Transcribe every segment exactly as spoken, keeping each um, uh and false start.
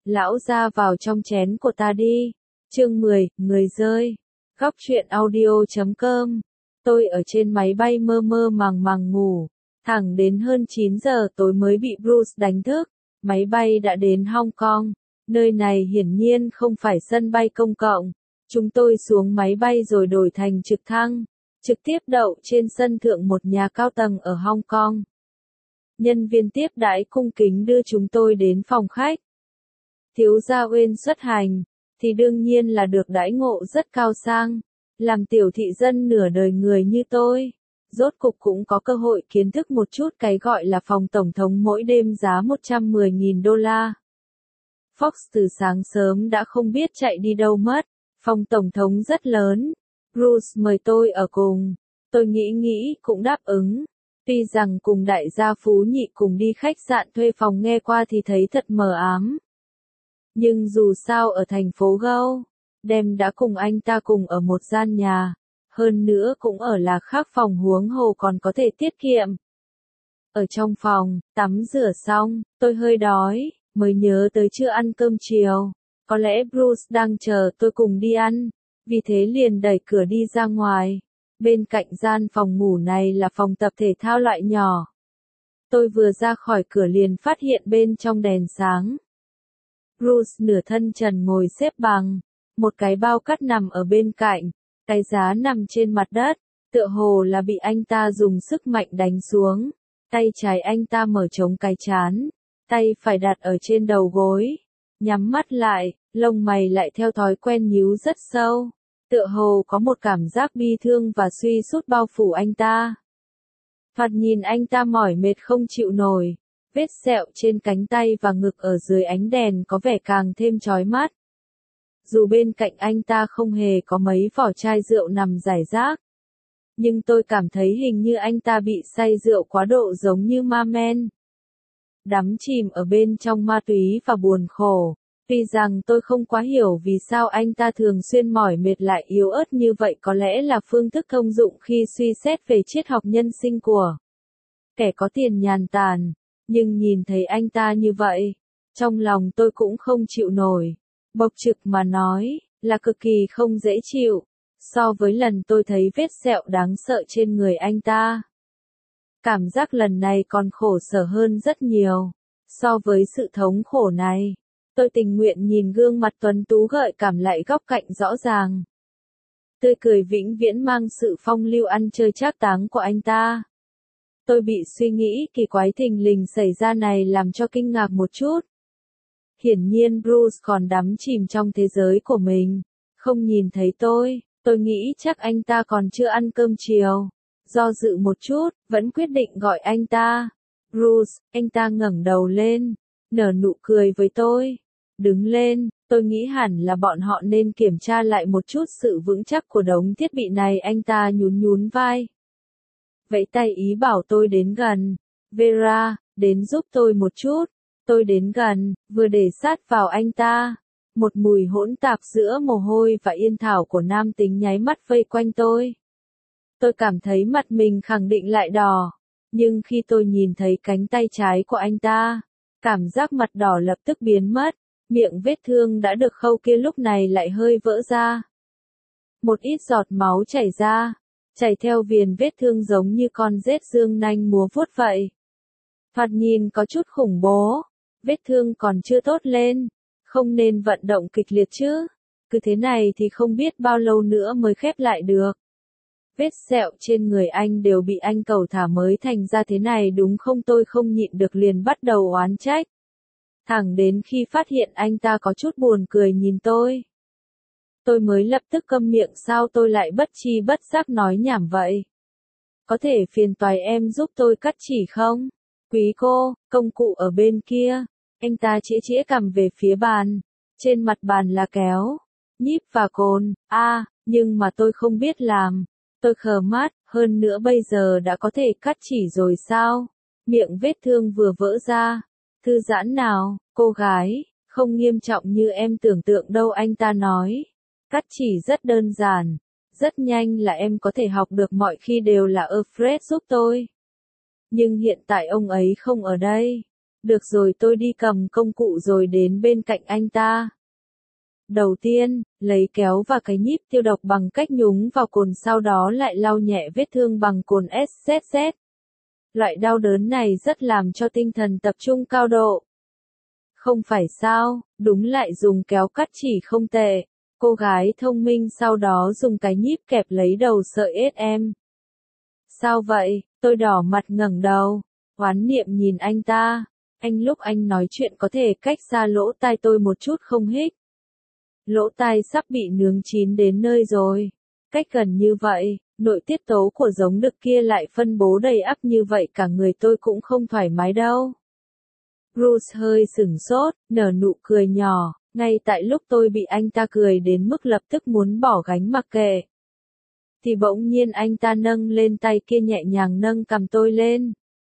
Lão ra vào trong chén của ta đi. Chương mười, người rơi. Góc truyện audio chấm com. Tôi ở trên máy bay mơ mơ màng màng ngủ. Thẳng đến hơn chín giờ tối mới bị Bruce đánh thức. Máy bay đã đến Hong Kong. Nơi này hiển nhiên không phải sân bay công cộng. Chúng tôi xuống máy bay rồi đổi thành trực thăng. Trực tiếp đậu trên sân thượng một nhà cao tầng ở Hong Kong. Nhân viên tiếp đãi cung kính đưa chúng tôi đến phòng khách. Thiếu gia Uyên xuất hành, thì đương nhiên là được đãi ngộ rất cao sang. Làm tiểu thị dân nửa đời người như tôi, rốt cục cũng có cơ hội kiến thức một chút cái gọi là phòng tổng thống mỗi đêm giá một trăm mười nghìn đô la. Fox từ sáng sớm đã không biết chạy đi đâu mất. Phòng tổng thống rất lớn. Bruce mời tôi ở cùng. Tôi nghĩ nghĩ cũng đáp ứng. Tuy rằng cùng đại gia Phú Nhị cùng đi khách sạn thuê phòng nghe qua thì thấy thật mờ ám. Nhưng dù sao ở thành phố Gâu, Đem đã cùng anh ta cùng ở một gian nhà. Hơn nữa cũng ở là khác phòng, huống hồ còn có thể tiết kiệm. Ở trong phòng, tắm rửa xong, tôi hơi đói, mới nhớ tới chưa ăn cơm chiều. Có lẽ Bruce đang chờ tôi cùng đi ăn, vì thế liền đẩy cửa đi ra ngoài. Bên cạnh gian phòng ngủ này là phòng tập thể thao loại nhỏ. Tôi vừa ra khỏi cửa liền phát hiện bên trong đèn sáng. Bruce nửa thân trần ngồi xếp bằng, một cái bao cát nằm ở bên cạnh, cái giá nằm trên mặt đất, tựa hồ là bị anh ta dùng sức mạnh đánh xuống. Tay trái anh ta mở trống cái trán, tay phải đặt ở trên đầu gối, nhắm mắt lại, lông mày lại theo thói quen nhíu rất sâu, tựa hồ có một cảm giác bi thương và suy sút bao phủ anh ta. Thoạt nhìn anh ta mỏi mệt không chịu nổi, vết sẹo trên cánh tay và ngực ở dưới ánh đèn có vẻ càng thêm chói mắt. Dù bên cạnh anh ta không hề có mấy vỏ chai rượu nằm rải rác, nhưng tôi cảm thấy hình như anh ta bị say rượu quá độ giống như ma men. Đắm chìm ở bên trong ma túy và buồn khổ. Tuy rằng tôi không quá hiểu vì sao anh ta thường xuyên mỏi mệt lại yếu ớt như vậy, có lẽ là phương thức thông dụng khi suy xét về triết học nhân sinh của kẻ có tiền nhàn tản. Nhưng nhìn thấy anh ta như vậy, trong lòng tôi cũng không chịu nổi. Bộc trực mà nói, là cực kỳ không dễ chịu. So với lần tôi thấy vết sẹo đáng sợ trên người anh ta, cảm giác lần này còn khổ sở hơn rất nhiều. So với sự thống khổ này, tôi tình nguyện nhìn gương mặt tuấn tú gợi cảm lại góc cạnh rõ ràng. Tươi cười vĩnh viễn mang sự phong lưu ăn chơi trác táng của anh ta. Tôi bị suy nghĩ kỳ quái thình lình xảy ra này làm cho kinh ngạc một chút. Hiển nhiên Bruce còn đắm chìm trong thế giới của mình, không nhìn thấy tôi. Tôi nghĩ chắc anh ta còn chưa ăn cơm chiều. Do dự một chút, vẫn quyết định gọi anh ta. Bruce, anh ta ngẩng đầu lên, nở nụ cười với tôi. Đứng lên, tôi nghĩ hẳn là bọn họ nên kiểm tra lại một chút sự vững chắc của đống thiết bị này. Anh ta nhún nhún vai, vẫy tay ý bảo tôi đến gần. Vera, đến giúp tôi một chút. Tôi đến gần, vừa để sát vào anh ta. Một mùi hỗn tạp giữa mồ hôi và yên thảo của nam tính nháy mắt vây quanh tôi. Tôi cảm thấy mặt mình khẳng định lại đỏ. Nhưng khi tôi nhìn thấy cánh tay trái của anh ta, cảm giác mặt đỏ lập tức biến mất. Miệng vết thương đã được khâu kia lúc này lại hơi vỡ ra. Một ít giọt máu chảy ra, chảy theo viền vết thương giống như con rết dương nanh múa vuốt vậy. Thoạt nhìn có chút khủng bố. Vết thương còn chưa tốt lên, không nên vận động kịch liệt chứ. Cứ thế này thì không biết bao lâu nữa mới khép lại được. Vết sẹo trên người anh đều bị anh cầu thả mới thành ra thế này đúng không? Tôi không nhịn được liền bắt đầu oán trách. Thẳng đến khi phát hiện anh ta có chút buồn cười nhìn tôi, tôi mới lập tức câm miệng. Sao tôi lại bất tri bất giác nói nhảm vậy? Có thể phiền toái em giúp tôi cắt chỉ không? Quý cô, công cụ ở bên kia. Anh ta chĩa chĩa cằm về phía bàn. Trên mặt bàn là kéo, nhíp và cồn. A, à, nhưng mà tôi không biết làm. Tôi khờ mắt, hơn nữa bây giờ đã có thể cắt chỉ rồi sao? Miệng vết thương vừa vỡ ra. Thư giãn nào, cô gái, không nghiêm trọng như em tưởng tượng đâu, anh ta nói. Cắt chỉ rất đơn giản, rất nhanh là em có thể học được, mọi khi đều là Alfred giúp tôi. Nhưng hiện tại ông ấy không ở đây. Được rồi, tôi đi cầm công cụ rồi đến bên cạnh anh ta. Đầu tiên, lấy kéo và cái nhíp tiêu độc bằng cách nhúng vào cồn, sau đó lại lau nhẹ vết thương bằng cồn ét zét zét. Loại đau đớn này rất làm cho tinh thần tập trung cao độ. Không phải sao, đúng, lại dùng kéo cắt chỉ không tệ. Cô gái thông minh sau đó dùng cái nhíp kẹp lấy đầu sợi ét em. Sao vậy? Tôi đỏ mặt ngẩng đầu, oán niệm nhìn anh ta. Anh lúc anh nói chuyện có thể cách xa lỗ tai tôi một chút không hích? Lỗ tai sắp bị nướng chín đến nơi rồi. Cách gần như vậy, nội tiết tố của giống đực kia lại phân bố đầy ắp như vậy, cả người tôi cũng không thoải mái đâu. Bruce hơi sửng sốt, nở nụ cười nhỏ, ngay tại lúc tôi bị anh ta cười đến mức lập tức muốn bỏ gánh mặc kệ. Thì bỗng nhiên anh ta nâng lên tay kia nhẹ nhàng nâng cằm tôi lên.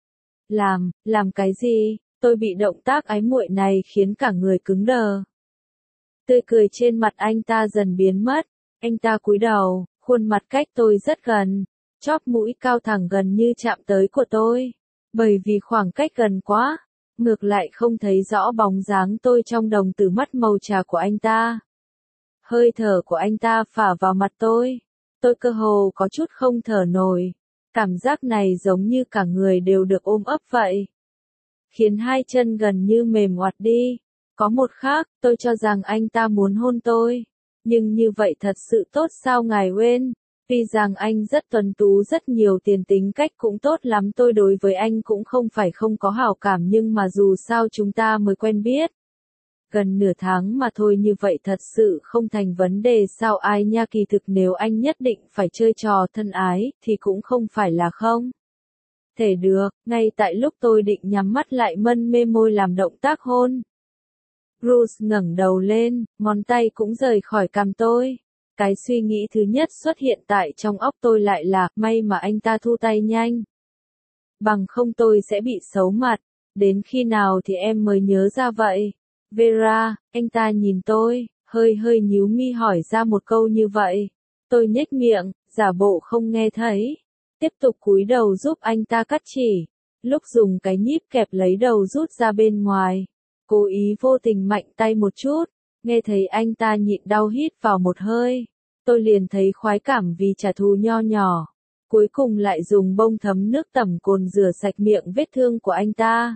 Làm, làm cái gì? Tôi bị động tác ái muội này khiến cả người cứng đờ. Tươi cười trên mặt anh ta dần biến mất, anh ta cúi đầu, khuôn mặt cách tôi rất gần, chóp mũi cao thẳng gần như chạm tới của tôi. Bởi vì khoảng cách gần quá, ngược lại không thấy rõ bóng dáng tôi trong đồng tử mắt màu trà của anh ta. Hơi thở của anh ta phả vào mặt tôi, tôi cơ hồ có chút không thở nổi. Cảm giác này giống như cả người đều được ôm ấp vậy, khiến hai chân gần như mềm oặt đi. Có một khác, tôi cho rằng anh ta muốn hôn tôi, nhưng như vậy thật sự tốt sao ngài Wayne? Tuy rằng anh rất tuấn tú, rất nhiều tiền, tính cách cũng tốt lắm, tôi đối với anh cũng không phải không có hảo cảm, nhưng mà dù sao chúng ta mới quen biết gần nửa tháng mà thôi, như vậy thật sự không thành vấn đề sao ai nha. Kỳ thực nếu anh nhất định phải chơi trò thân ái, thì cũng không phải là không thể được. Ngay tại lúc tôi định nhắm mắt lại mân mê môi làm động tác hôn, Bruce ngẩng đầu lên, ngón tay cũng rời khỏi cằm tôi. Cái suy nghĩ thứ nhất xuất hiện tại trong óc tôi lại là, may mà anh ta thu tay nhanh. Bằng không tôi sẽ bị xấu mặt. Đến khi nào thì em mới nhớ ra vậy? Vera, anh ta nhìn tôi, hơi hơi nhíu mi hỏi ra một câu như vậy. Tôi nhếch miệng, giả bộ không nghe thấy. Tiếp tục cúi đầu giúp anh ta cắt chỉ. Lúc dùng cái nhíp kẹp lấy đầu rút ra bên ngoài, cố ý vô tình mạnh tay một chút. Nghe thấy anh ta nhịn đau hít vào một hơi, tôi liền thấy khoái cảm vì trả thù nho nhỏ. Cuối cùng lại dùng bông thấm nước tẩm cồn rửa sạch miệng vết thương của anh ta.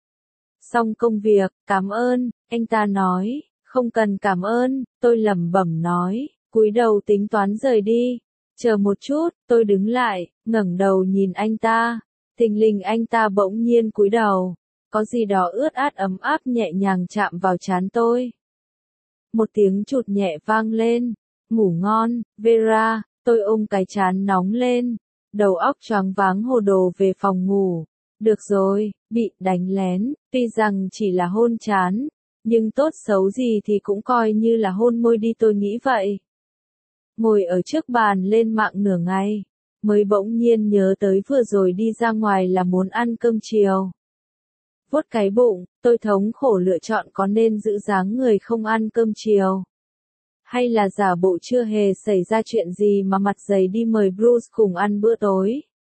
Xong công việc, cảm ơn, anh ta nói. Không cần cảm ơn, tôi lẩm bẩm nói, cúi đầu tính toán rời đi. Chờ một chút, tôi đứng lại, ngẩng đầu nhìn anh ta. Thình lình anh ta bỗng nhiên cúi đầu, có gì đó ướt át ấm áp nhẹ nhàng chạm vào trán tôi. Một tiếng chụt nhẹ vang lên. Ngủ ngon, Vera. Tôi ôm cái trán nóng lên, đầu óc choáng váng hồ đồ về phòng ngủ. Được rồi, bị đánh lén, tuy rằng chỉ là hôn trán, nhưng tốt xấu gì thì cũng coi như là hôn môi đi, tôi nghĩ vậy. Ngồi ở trước bàn lên mạng nửa ngày, mới bỗng nhiên nhớ tới vừa rồi đi ra ngoài là muốn ăn cơm chiều. Vuốt cái bụng, tôi thống khổ lựa chọn có nên giữ dáng người không ăn cơm chiều, hay là giả bộ chưa hề xảy ra chuyện gì mà mặt dày đi mời Bruce cùng ăn bữa tối.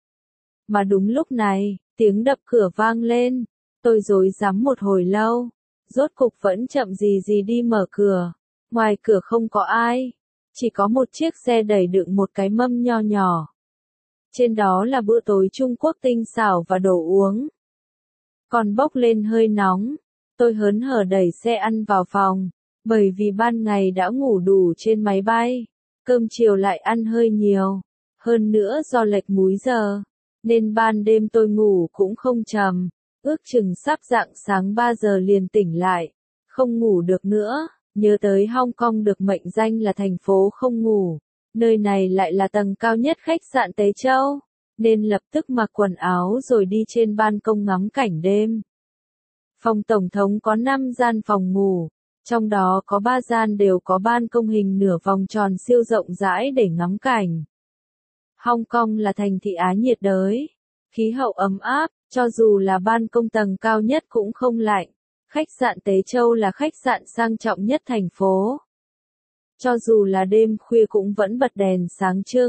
Mà đúng lúc này, tiếng đập cửa vang lên. Tôi rối rắm một hồi lâu, rốt cục vẫn chậm gì gì đi mở cửa. Ngoài cửa không có ai, chỉ có một chiếc xe đẩy đựng một cái mâm nho nhỏ. Trên đó là bữa tối Trung Quốc tinh xảo và đồ uống. Còn bốc lên hơi nóng, tôi hớn hở đẩy xe ăn vào phòng. Bởi vì ban ngày đã ngủ đủ trên máy bay, cơm chiều lại ăn hơi nhiều. Hơn nữa do lệch múi giờ, nên ban đêm tôi ngủ cũng không trầm. Ước chừng sắp rạng sáng ba giờ liền tỉnh lại, không ngủ được nữa. Nhớ tới Hong Kong được mệnh danh là thành phố không ngủ, nơi này lại là tầng cao nhất khách sạn Tế Châu, nên lập tức mặc quần áo rồi đi trên ban công ngắm cảnh đêm. Phòng tổng thống có năm gian phòng ngủ, trong đó có ba gian đều có ban công hình nửa vòng tròn siêu rộng rãi để ngắm cảnh. Hong Kong là thành thị Á nhiệt đới, khí hậu ấm áp, cho dù là ban công tầng cao nhất cũng không lạnh. Khách sạn Tế Châu là khách sạn sang trọng nhất thành phố. Cho dù là đêm khuya cũng vẫn bật đèn sáng trưng,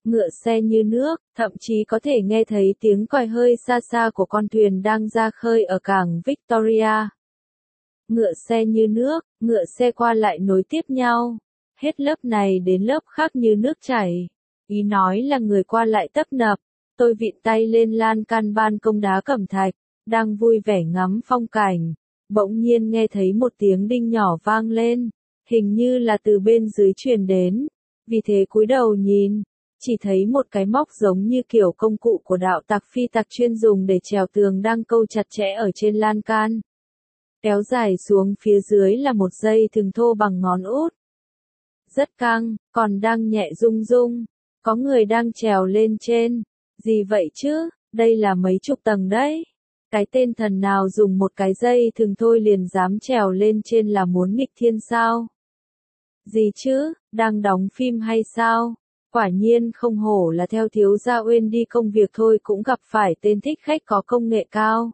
ngựa xe như nước, thậm chí có thể nghe thấy tiếng còi hơi xa xa của con thuyền đang ra khơi ở cảng Victoria. Ngựa xe như nước, ngựa xe qua lại nối tiếp nhau, hết lớp này đến lớp khác như nước chảy. Ý nói là người qua lại tấp nập. Tôi vịn tay lên lan can ban công đá cẩm thạch, đang vui vẻ ngắm phong cảnh. Bỗng nhiên nghe thấy một tiếng đinh nhỏ vang lên, hình như là từ bên dưới truyền đến. Vì thế cúi đầu nhìn, chỉ thấy một cái móc giống như kiểu công cụ của đạo tặc phi tặc chuyên dùng để trèo tường đang câu chặt chẽ ở trên lan can. Kéo dài xuống phía dưới là một dây thừng thô bằng ngón út. Rất căng, còn đang nhẹ rung rung. Có người đang trèo lên trên. Gì vậy chứ, đây là mấy chục tầng đấy. Cái tên thần nào dùng một cái dây thừng thôi liền dám trèo lên trên là muốn nghịch thiên sao? Gì chứ, đang đóng phim hay sao? Quả nhiên không hổ là theo thiếu gia Uyên đi công việc thôi cũng gặp phải tên thích khách có công nghệ cao.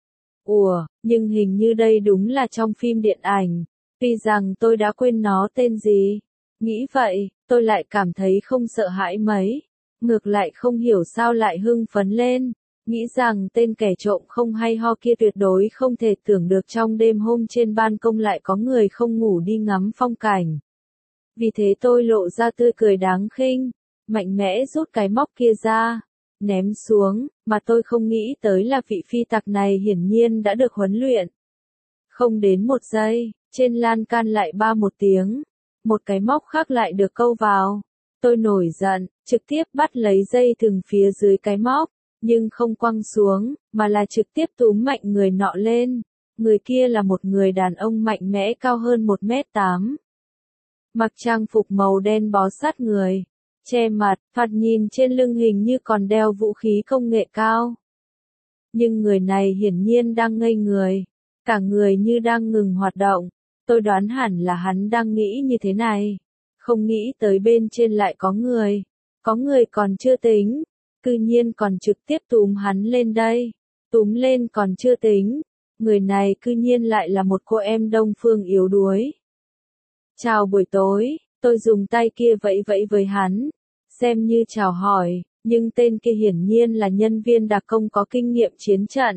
Ủa, nhưng hình như đây đúng là trong phim điện ảnh, tuy rằng tôi đã quên nó tên gì. Nghĩ vậy, tôi lại cảm thấy không sợ hãi mấy, ngược lại không hiểu sao lại hưng phấn lên, nghĩ rằng tên kẻ trộm không hay ho kia tuyệt đối không thể tưởng được trong đêm hôm trên ban công lại có người không ngủ đi ngắm phong cảnh. Vì thế tôi lộ ra tươi cười đáng khinh, mạnh mẽ rút cái móc kia ra, ném xuống, mà tôi không nghĩ tới là vị phi tặc này hiển nhiên đã được huấn luyện. Không đến một giây, trên lan can lại ba một tiếng, một cái móc khác lại được câu vào. Tôi nổi giận, trực tiếp bắt lấy dây thừng phía dưới cái móc, nhưng không quăng xuống, mà là trực tiếp túm mạnh người nọ lên. Người kia là một người đàn ông mạnh mẽ cao hơn một mét tám. Mặc trang phục màu đen bó sát người, che mặt, thoạt nhìn trên lưng hình như còn đeo vũ khí công nghệ cao. Nhưng người này hiển nhiên đang ngây người, cả người như đang ngừng hoạt động. Tôi đoán hẳn là hắn đang nghĩ như thế này. Không nghĩ tới bên trên lại có người. Có người còn chưa tính. Cư nhiên còn trực tiếp túm hắn lên đây. Túm lên còn chưa tính. Người này cư nhiên lại là một cô em Đông Phương yếu đuối. Chào buổi tối, tôi dùng tay kia vẫy vẫy với hắn. Xem như chào hỏi, nhưng tên kia hiển nhiên là nhân viên đặc công có kinh nghiệm chiến trận.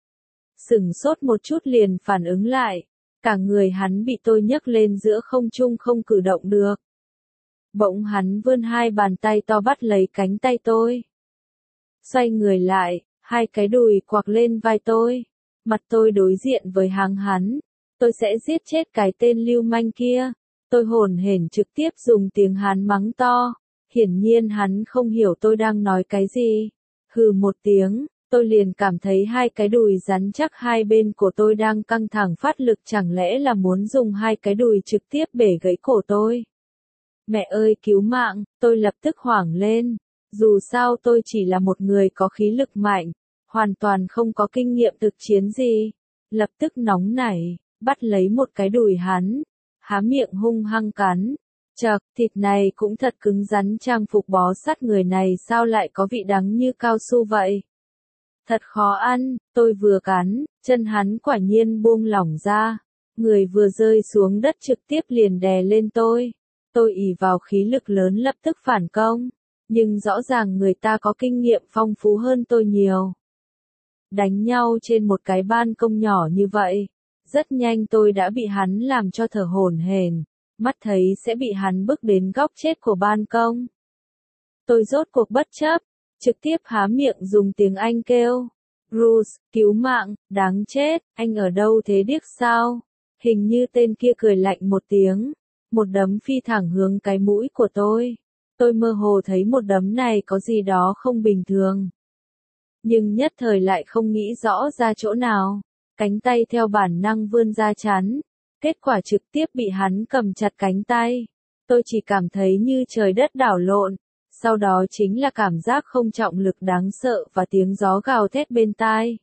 Sửng sốt một chút liền phản ứng lại. Cả người hắn bị tôi nhấc lên giữa không trung không cử động được. Bỗng hắn vươn hai bàn tay to bắt lấy cánh tay tôi. Xoay người lại, hai cái đùi quạc lên vai tôi. Mặt tôi đối diện với hàng hắn. Tôi sẽ giết chết cái tên lưu manh kia. Tôi hồn hển trực tiếp dùng tiếng Hán mắng to. Hiển nhiên hắn không hiểu tôi đang nói cái gì. Hừ một tiếng. Tôi liền cảm thấy hai cái đùi rắn chắc hai bên của tôi đang căng thẳng phát lực, chẳng lẽ là muốn dùng hai cái đùi trực tiếp bể gãy cổ tôi. Mẹ ơi cứu mạng, tôi lập tức hoảng lên. Dù sao tôi chỉ là một người có khí lực mạnh, hoàn toàn không có kinh nghiệm thực chiến gì. Lập tức nóng nảy, bắt lấy một cái đùi hắn, há miệng hung hăng cắn. Chậc, thịt này cũng thật cứng rắn, trang phục bó sát người này sao lại có vị đắng như cao su vậy. Thật khó ăn, tôi vừa cắn, chân hắn quả nhiên buông lỏng ra. Người vừa rơi xuống đất trực tiếp liền đè lên tôi. Tôi ỷ vào khí lực lớn lập tức phản công. Nhưng rõ ràng người ta có kinh nghiệm phong phú hơn tôi nhiều. Đánh nhau trên một cái ban công nhỏ như vậy. Rất nhanh tôi đã bị hắn làm cho thở hổn hển. Mắt thấy sẽ bị hắn bước đến góc chết của ban công. Tôi rốt cuộc bất chấp. Trực tiếp há miệng dùng tiếng Anh kêu. Bruce, cứu mạng, đáng chết, anh ở đâu thế điếc sao? Hình như tên kia cười lạnh một tiếng. Một đấm phi thẳng hướng cái mũi của tôi. Tôi mơ hồ thấy một đấm này có gì đó không bình thường. Nhưng nhất thời lại không nghĩ rõ ra chỗ nào. Cánh tay theo bản năng vươn ra chắn. Kết quả trực tiếp bị hắn cầm chặt cánh tay. Tôi chỉ cảm thấy như trời đất đảo lộn. Sau đó chính là cảm giác không trọng lực đáng sợ và tiếng gió gào thét bên tai.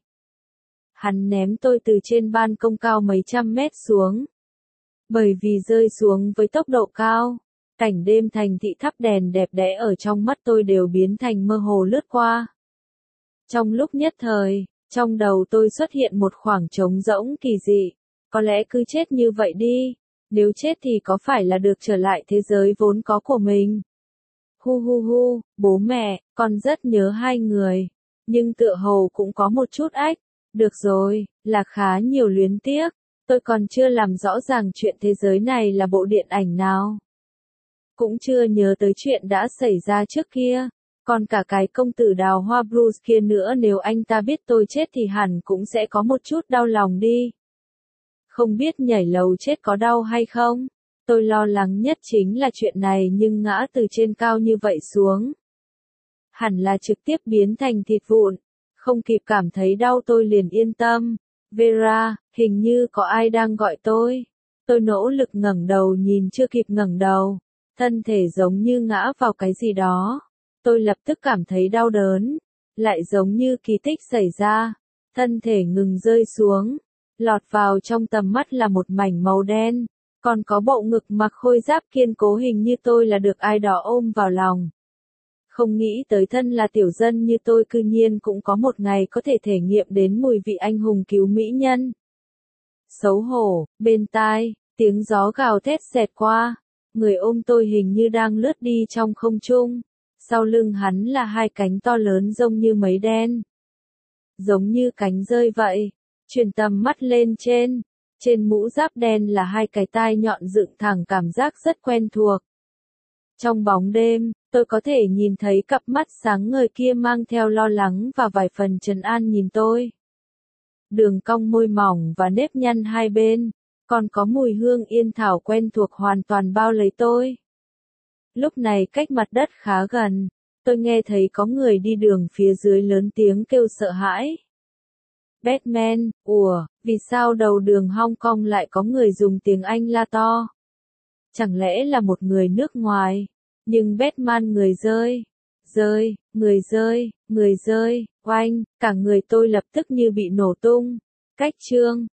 Hắn ném tôi từ trên ban công cao mấy trăm mét xuống. Bởi vì rơi xuống với tốc độ cao, cảnh đêm thành thị thắp đèn đẹp đẽ ở trong mắt tôi đều biến thành mơ hồ lướt qua. Trong lúc nhất thời, trong đầu tôi xuất hiện một khoảng trống rỗng kỳ dị. Có lẽ cứ chết như vậy đi. Nếu chết thì có phải là được trở lại thế giới vốn có của mình? Hu hu hu, bố mẹ, con rất nhớ hai người. Nhưng tựa hồ cũng có một chút ách. Được rồi, là khá nhiều luyến tiếc. Tôi còn chưa làm rõ ràng chuyện thế giới này là bộ điện ảnh nào. Cũng chưa nhớ tới chuyện đã xảy ra trước kia. Còn cả cái công tử đào hoa Bruce kia nữa, nếu anh ta biết tôi chết thì hẳn cũng sẽ có một chút đau lòng đi. Không biết nhảy lầu chết có đau hay không? Tôi lo lắng nhất chính là chuyện này, nhưng ngã từ trên cao như vậy xuống. Hẳn là trực tiếp biến thành thịt vụn. Không kịp cảm thấy đau tôi liền yên tâm. Vera, hình như có ai đang gọi tôi. Tôi nỗ lực ngẩng đầu, nhìn chưa kịp ngẩng đầu. Thân thể giống như ngã vào cái gì đó. Tôi lập tức cảm thấy đau đớn. Lại giống như kỳ tích xảy ra. Thân thể ngừng rơi xuống. Lọt vào trong tầm mắt là một mảnh màu đen. Còn có bộ ngực mặc khôi giáp kiên cố, hình như tôi là được ai đó ôm vào lòng. Không nghĩ tới thân là tiểu dân như tôi cư nhiên cũng có một ngày có thể thể nghiệm đến mùi vị anh hùng cứu mỹ nhân. Xấu hổ, bên tai, tiếng gió gào thét xẹt qua. Người ôm tôi hình như đang lướt đi trong không trung. Sau lưng hắn là hai cánh to lớn giống như mấy đen. Giống như cánh rơi vậy. Chuyển tầm mắt lên trên. Trên mũ giáp đen là hai cái tai nhọn dựng thẳng, cảm giác rất quen thuộc. Trong bóng đêm, tôi có thể nhìn thấy cặp mắt sáng ngời kia mang theo lo lắng và vài phần trấn an nhìn tôi. Đường cong môi mỏng và nếp nhăn hai bên, còn có mùi hương yên thảo quen thuộc hoàn toàn bao lấy tôi. Lúc này cách mặt đất khá gần, tôi nghe thấy có người đi đường phía dưới lớn tiếng kêu sợ hãi. Batman, ủa, vì sao đầu đường Hong Kong lại có người dùng tiếng Anh la to? Chẳng lẽ là một người nước ngoài? Nhưng Batman người rơi, rơi, người rơi, người rơi, oanh, cả người tôi lập tức như bị nổ tung. Cách chương